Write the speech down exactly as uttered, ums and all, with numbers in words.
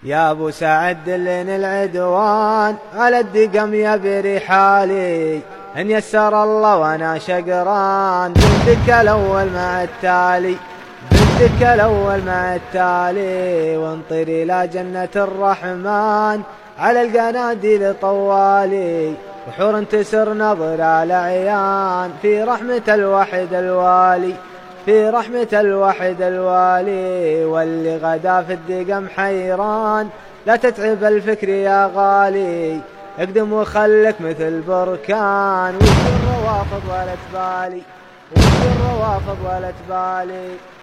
يا ابو سعد دلني العدوان على الدقم يا برحالي، ان يسر الله وانا شقران بنتك الاول مع التالي، بنتك الاول مع التالي، وانطر الى جنة الرحمن على القناديل طوالي، بحور تسر نظر على عيان في رحمة الوحد الوالي، في رحمة الوحد الوالي، واللي غدا في الدقم حيران لا تتعب الفكر يا غالي، اقدم وخلك مثل بركان وش الروافض ولا تبالي، وش الروافض ولا تبالي.